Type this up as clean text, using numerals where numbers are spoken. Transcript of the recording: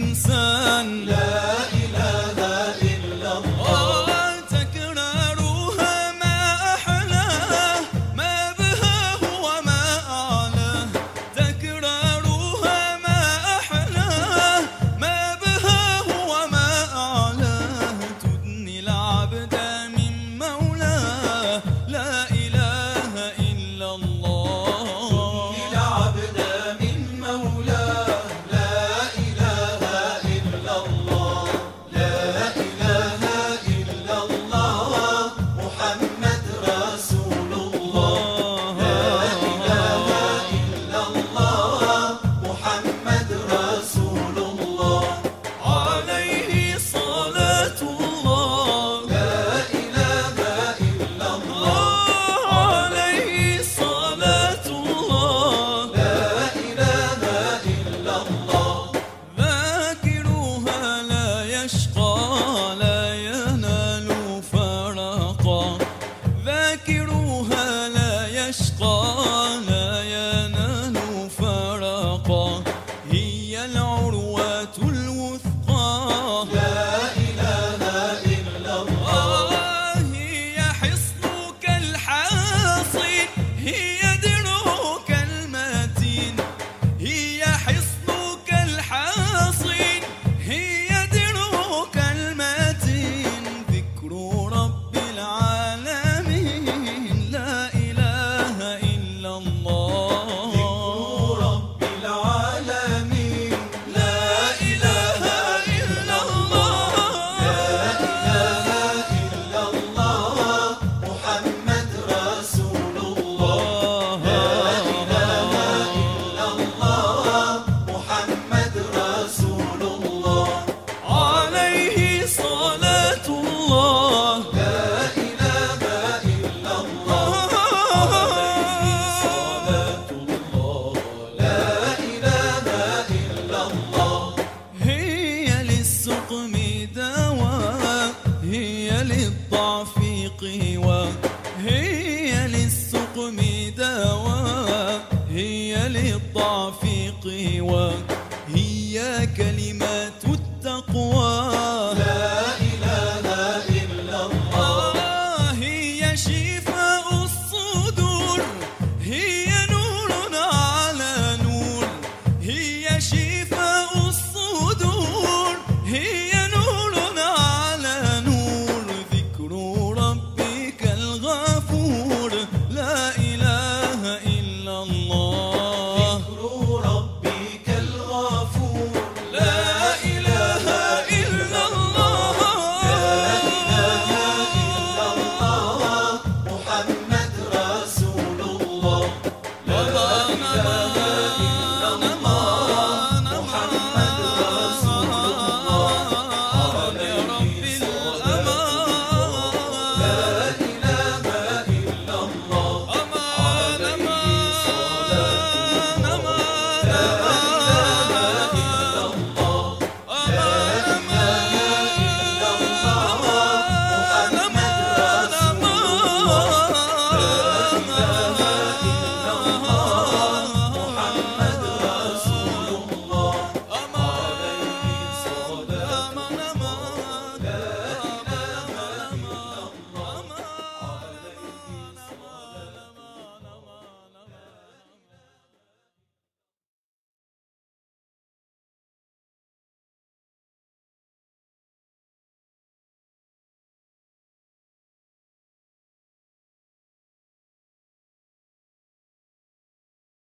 الإنسان. لا إله إلا الله. تكرارها ما أحلاه، ما بهاه وما أعلاه. تكرارها ما أحلاه، ما بهاه وما أعلاه. تدني العبد من مولاه. لا إله إلا الله. تدني العبد من مولاه. لا إله إلا الله. لا إله إلا الله محمد رسول الله. لا إله إلا الله محمد رسول الله. عليه صلاة الله. لا إله إلا الله. عليه صلاة الله. لا إله إلا الله. ذاكرها لا يشقى، لا ينال فرقا. ذاكرها لا يشقى، لا ينال فرقا. هي العروة الوثقى. لا إله إلا الله. هي حصنك الحاصن، هي درعك المتين. هي حصنك الحاصن، هي درعك المتين. ذكر رب العالمين. لا إله إلا الله. ذكر رب العالمين. لا إله إلا الله. لا إله إلا الله محمد رسول الله. لا إله إلا الله محمد رسول الله. عليه صلاة الله. لا إله إلا الله. عليه صلاة الله. لا إله إلا الله. هي للسقم دواء، هي للضعف قوى.